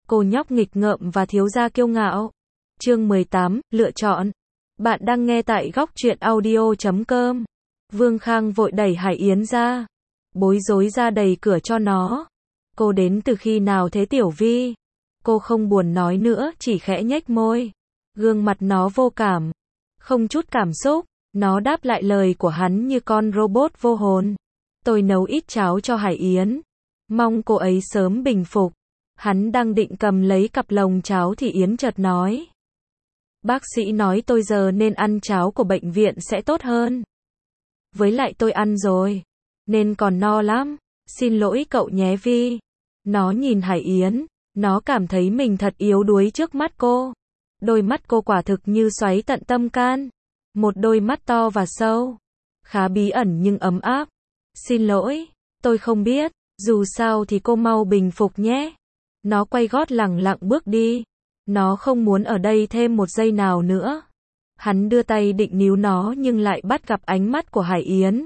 Cô nhóc nghịch ngợm và thiếu gia kiêu ngạo. Chương 18, lựa chọn. Bạn đang nghe tại góc truyện audio.com. Vương Khang vội đẩy Hải Yến ra. Bối rối ra đẩy cửa cho nó. Cô đến từ khi nào thế Tiểu Vi? Cô không buồn nói nữa, chỉ khẽ nhếch môi. Gương mặt nó vô cảm. Không chút cảm xúc. Nó đáp lại lời của hắn như con robot vô hồn. Tôi nấu ít cháo cho Hải Yến. Mong cô ấy sớm bình phục. Hắn đang định cầm lấy cặp lồng cháo thì Yến chợt nói. Bác sĩ nói tôi giờ nên ăn cháo của bệnh viện sẽ tốt hơn. Với lại tôi ăn rồi. Nên còn no lắm. Xin lỗi cậu nhé Vi. Nó nhìn Hải Yến. Nó cảm thấy mình thật yếu đuối trước mắt cô. Đôi mắt cô quả thực như xoáy tận tâm can. Một đôi mắt to và sâu. Khá bí ẩn nhưng ấm áp. Xin lỗi. Tôi không biết. Dù sao thì cô mau bình phục nhé. Nó quay gót lẳng lặng bước đi. Nó không muốn ở đây thêm một giây nào nữa. Hắn đưa tay định níu nó nhưng lại bắt gặp ánh mắt của Hải Yến.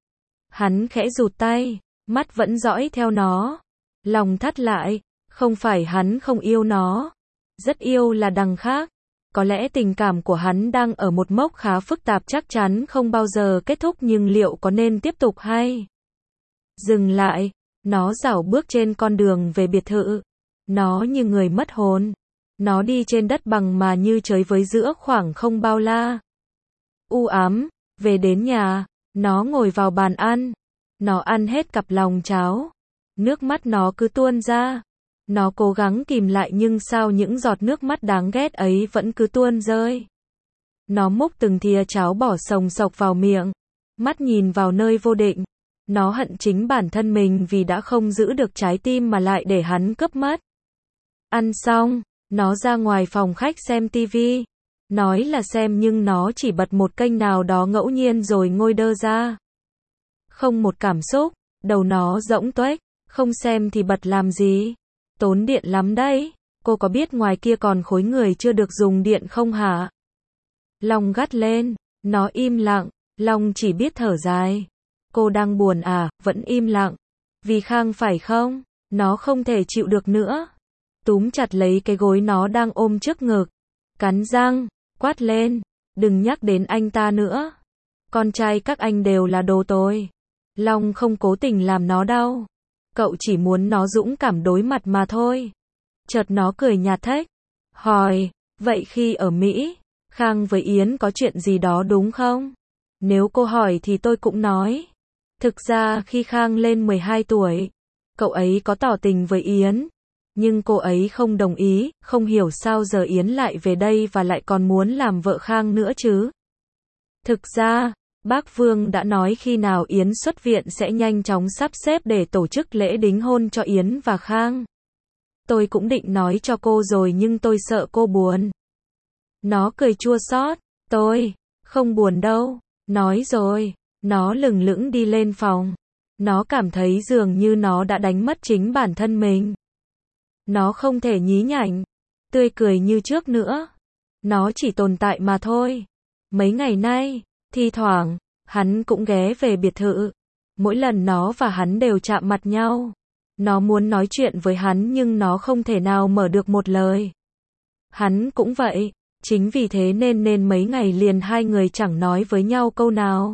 Hắn khẽ rụt tay, mắt vẫn dõi theo nó. Lòng thắt lại, không phải hắn không yêu nó. Rất yêu là đằng khác. Có lẽ tình cảm của hắn đang ở một mốc khá phức tạp, chắc chắn không bao giờ kết thúc, nhưng liệu có nên tiếp tục hay dừng lại? Nó rảo bước trên con đường về biệt thự. Nó như người mất hồn. Nó đi trên đất bằng mà như chơi với giữa khoảng không bao la. U ám, về đến nhà, nó ngồi vào bàn ăn. Nó ăn hết cặp lòng cháo. Nước mắt nó cứ tuôn ra. Nó cố gắng kìm lại nhưng sao những giọt nước mắt đáng ghét ấy vẫn cứ tuôn rơi. Nó múc từng thìa cháo bỏ sồng sộc vào miệng. Mắt nhìn vào nơi vô định. Nó hận chính bản thân mình vì đã không giữ được trái tim mà lại để hắn cướp mất. Ăn xong, nó ra ngoài phòng khách xem tivi. Nói là xem nhưng nó chỉ bật một kênh nào đó ngẫu nhiên rồi ngồi đơ ra. Không một cảm xúc, đầu nó rỗng tuếch, không xem thì bật làm gì? Tốn điện lắm đấy. Cô có biết ngoài kia còn khối người chưa được dùng điện không hả? Long gắt lên, nó im lặng, Long chỉ biết thở dài. Cô đang buồn à, vẫn im lặng. Vì Khang phải không? Nó không thể chịu được nữa. Túm chặt lấy cái gối nó đang ôm trước ngực. Cắn răng, quát lên. Đừng nhắc đến anh ta nữa. Con trai các anh đều là đồ tồi. Long không cố tình làm nó đau. Cậu chỉ muốn nó dũng cảm đối mặt mà thôi. Chợt nó cười nhạt thách. Hỏi, vậy khi ở Mỹ, Khang với Yến có chuyện gì đó đúng không? Nếu cô hỏi thì tôi cũng nói. Thực ra khi Khang lên 12 tuổi, cậu ấy có tỏ tình với Yến. Nhưng cô ấy không đồng ý, không hiểu sao giờ Yến lại về đây và lại còn muốn làm vợ Khang nữa chứ. Thực ra, bác Vương đã nói khi nào Yến xuất viện sẽ nhanh chóng sắp xếp để tổ chức lễ đính hôn cho Yến và Khang. Tôi cũng định nói cho cô rồi nhưng tôi sợ cô buồn. Nó cười chua xót. Tôi không buồn đâu. Nói rồi, nó lừng lững đi lên phòng. Nó cảm thấy dường như nó đã đánh mất chính bản thân mình. Nó không thể nhí nhảnh, tươi cười như trước nữa. Nó chỉ tồn tại mà thôi. Mấy ngày nay, thi thoảng, hắn cũng ghé về biệt thự. Mỗi lần nó và hắn đều chạm mặt nhau. Nó muốn nói chuyện với hắn nhưng nó không thể nào mở được một lời. Hắn cũng vậy. Chính vì thế nên mấy ngày liền hai người chẳng nói với nhau câu nào.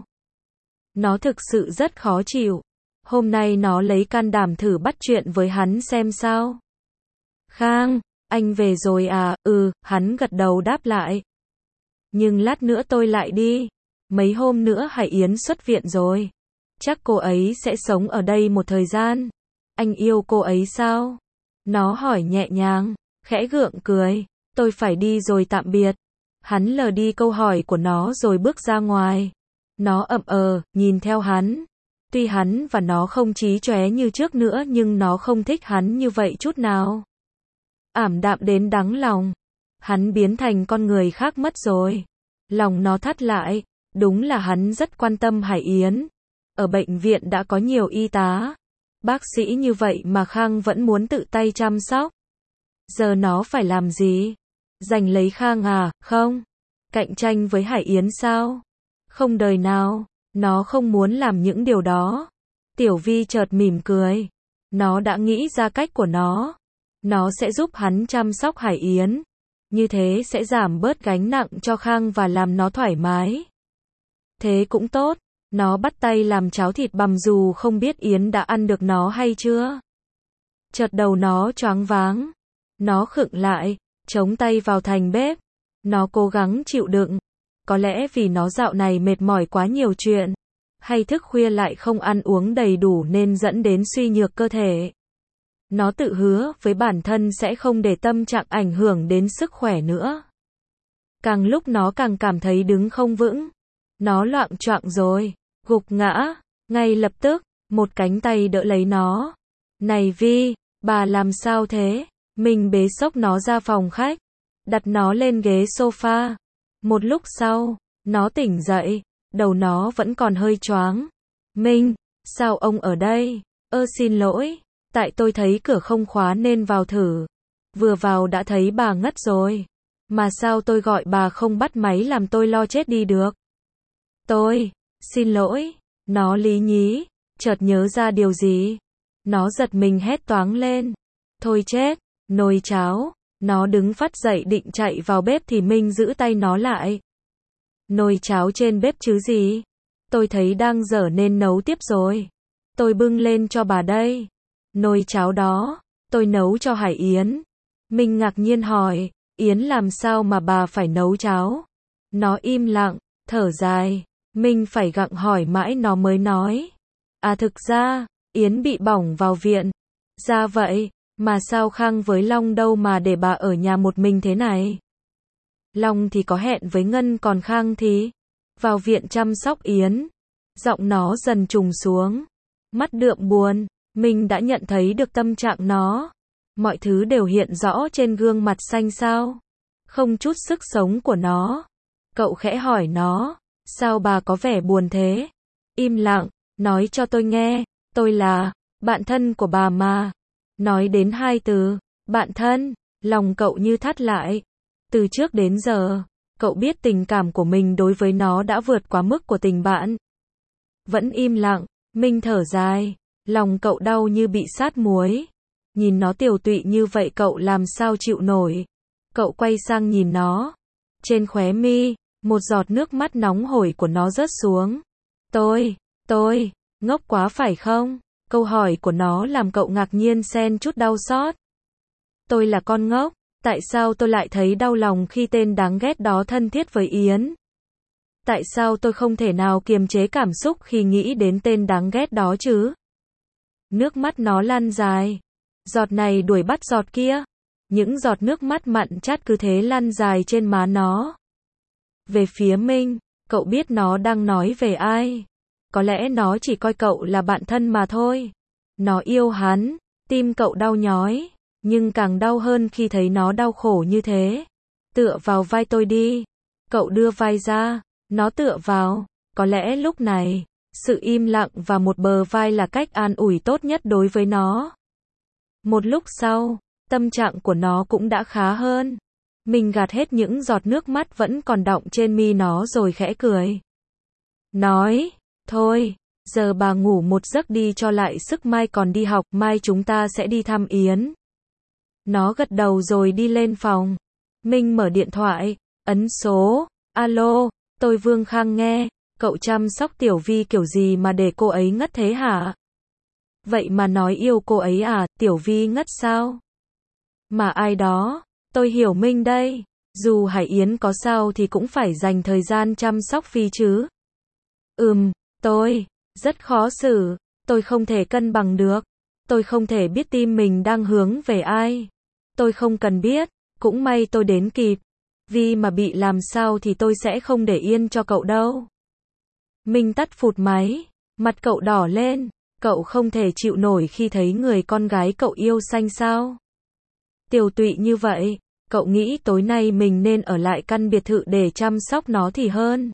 Nó thực sự rất khó chịu. Hôm nay nó lấy can đảm thử bắt chuyện với hắn xem sao. Khang, anh về rồi à? Hắn gật đầu đáp lại. Nhưng lát nữa tôi lại đi. Mấy hôm nữa Hải Yến xuất viện rồi. Chắc cô ấy sẽ sống ở đây một thời gian. Anh yêu cô ấy sao? Nó hỏi nhẹ nhàng, khẽ gượng cười. Tôi phải đi rồi tạm biệt. Hắn lờ đi câu hỏi của nó rồi bước ra ngoài. Nó ậm nhìn theo hắn. Tuy hắn và nó không chí chóe như trước nữa nhưng nó không thích hắn như vậy chút nào. Ảm đạm đến đắng lòng. Hắn biến thành con người khác mất rồi. Lòng nó thắt lại. Đúng là hắn rất quan tâm Hải Yến. Ở bệnh viện đã có nhiều y tá, bác sĩ như vậy mà Khang vẫn muốn tự tay chăm sóc. Giờ nó phải làm gì? Giành lấy Khang à? Không. Cạnh tranh với Hải Yến sao? Không đời nào. Nó không muốn làm những điều đó. Tiểu Vi chợt mỉm cười. Nó đã nghĩ ra cách của nó. Nó sẽ giúp hắn chăm sóc Hải Yến. Như thế sẽ giảm bớt gánh nặng cho Khang và làm nó thoải mái. Thế cũng tốt. Nó bắt tay làm cháo thịt bằm dù không biết Yến đã ăn được nó hay chưa. Chợt đầu nó choáng váng. Nó khựng lại, chống tay vào thành bếp. Nó cố gắng chịu đựng. Có lẽ vì nó dạo này mệt mỏi quá nhiều chuyện. Hay thức khuya lại không ăn uống đầy đủ nên dẫn đến suy nhược cơ thể. Nó tự hứa với bản thân sẽ không để tâm trạng ảnh hưởng đến sức khỏe nữa. Càng lúc nó càng cảm thấy đứng không vững. Nó loạng choạng rồi, gục ngã. Ngay lập tức, một cánh tay đỡ lấy nó. Này Vi, bà làm sao thế? Mình bế xốc nó ra phòng khách, đặt nó lên ghế sofa. Một lúc sau, nó tỉnh dậy, đầu nó vẫn còn hơi choáng. Minh, sao ông ở đây? Xin lỗi, tại tôi thấy cửa không khóa nên vào thử. Vừa vào đã thấy bà ngất rồi. Mà sao tôi gọi bà không bắt máy làm tôi lo chết đi được? Xin lỗi, nó lý nhí, chợt nhớ ra điều gì. Nó giật mình hét toáng lên. Thôi chết, nồi cháo. Nó đứng phắt dậy định chạy vào bếp thì Minh giữ tay nó lại. Nồi cháo trên bếp chứ gì? Tôi thấy đang dở nên nấu tiếp rồi. Tôi bưng lên cho bà đây. Nồi cháo đó, tôi nấu cho Hải Yến. Minh ngạc nhiên hỏi, Yến làm sao mà bà phải nấu cháo? Nó im lặng, thở dài. Minh phải gặng hỏi mãi nó mới nói. À thực ra, Yến bị bỏng vào viện. Ra vậy, mà sao Khang với Long đâu mà để bà ở nhà một mình thế này? Long thì có hẹn với Ngân còn Khang thì vào viện chăm sóc Yến. Giọng nó dần trùng xuống. Mắt đượm buồn. Mình đã nhận thấy được tâm trạng nó. Mọi thứ đều hiện rõ trên gương mặt xanh xao. Không chút sức sống của nó. Cậu khẽ hỏi nó. Sao bà có vẻ buồn thế? Im lặng, nói cho tôi nghe. Tôi là bạn thân của bà mà. Nói đến hai từ, bạn thân, lòng cậu như thắt lại. Từ trước đến giờ, cậu biết tình cảm của mình đối với nó đã vượt quá mức của tình bạn. Vẫn im lặng, Minh thở dài, lòng cậu đau như bị sát muối. Nhìn nó tiều tụy như vậy cậu làm sao chịu nổi. Cậu quay sang nhìn nó. Trên khóe mi, một giọt nước mắt nóng hổi của nó rớt xuống. Tôi, ngốc quá phải không? Câu hỏi của nó làm cậu ngạc nhiên xen chút đau xót. Tôi là con ngốc, tại sao tôi lại thấy đau lòng khi tên đáng ghét đó thân thiết với Yến? Tại sao tôi không thể nào kiềm chế cảm xúc khi nghĩ đến tên đáng ghét đó chứ? Nước mắt nó lăn dài. Giọt này đuổi bắt giọt kia. Những giọt nước mắt mặn chát cứ thế lăn dài trên má nó. Về phía Minh, cậu biết nó đang nói về ai. Có lẽ nó chỉ coi cậu là bạn thân mà thôi. Nó yêu hắn, tim cậu đau nhói, nhưng càng đau hơn khi thấy nó đau khổ như thế. Tựa vào vai tôi đi. Cậu đưa vai ra, nó tựa vào. Có lẽ lúc này, sự im lặng và một bờ vai là cách an ủi tốt nhất đối với nó. Một lúc sau, tâm trạng của nó cũng đã khá hơn. Mình gạt hết những giọt nước mắt vẫn còn đọng trên mi nó rồi khẽ cười. Nói, thôi, giờ bà ngủ một giấc đi cho lại sức mai còn đi học, mai chúng ta sẽ đi thăm Yến. Nó gật đầu rồi đi lên phòng. Minh mở điện thoại, ấn số, alo, tôi Vương Khang nghe, cậu chăm sóc Tiểu Vi kiểu gì mà để cô ấy ngất thế hả? Vậy mà nói yêu cô ấy à, Tiểu Vi ngất sao? Mà ai đó, tôi hiểu Minh đây, dù Hải Yến có sao thì cũng phải dành thời gian chăm sóc Phi chứ. Tôi rất khó xử, tôi không thể cân bằng được, tôi không thể biết tim mình đang hướng về ai. Tôi không cần biết, cũng may tôi đến kịp. Vì mà bị làm sao thì tôi sẽ không để yên cho cậu đâu. Minh tắt phụt máy, mặt cậu đỏ lên, cậu không thể chịu nổi khi thấy người con gái cậu yêu xanh xao. Tiều tụy như vậy, cậu nghĩ tối nay mình nên ở lại căn biệt thự để chăm sóc nó thì hơn.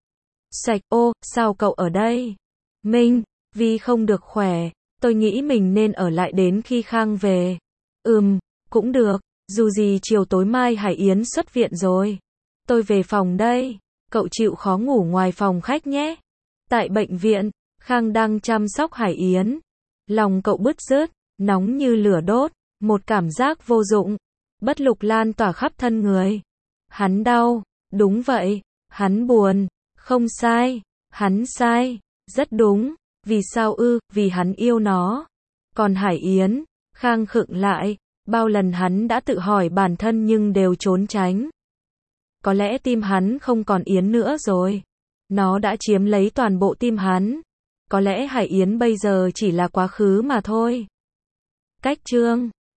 Sao cậu ở đây? Minh, vì không được khỏe, tôi nghĩ mình nên ở lại đến khi Khang về. Cũng được, dù gì chiều tối mai Hải Yến xuất viện rồi. Tôi về phòng đây, cậu chịu khó ngủ ngoài phòng khách nhé. Tại bệnh viện, Khang đang chăm sóc Hải Yến. Lòng cậu bứt rứt, nóng như lửa đốt. Một cảm giác vô dụng, bất lực lan tỏa khắp thân người. Hắn đau, đúng vậy, hắn buồn, không sai, hắn sai, rất đúng, vì sao ư, vì hắn yêu nó. Còn Hải Yến, Khang khựng lại, bao lần hắn đã tự hỏi bản thân nhưng đều trốn tránh. Có lẽ tim hắn không còn Yến nữa rồi. Nó đã chiếm lấy toàn bộ tim hắn. Có lẽ Hải Yến bây giờ chỉ là quá khứ mà thôi. Cách chương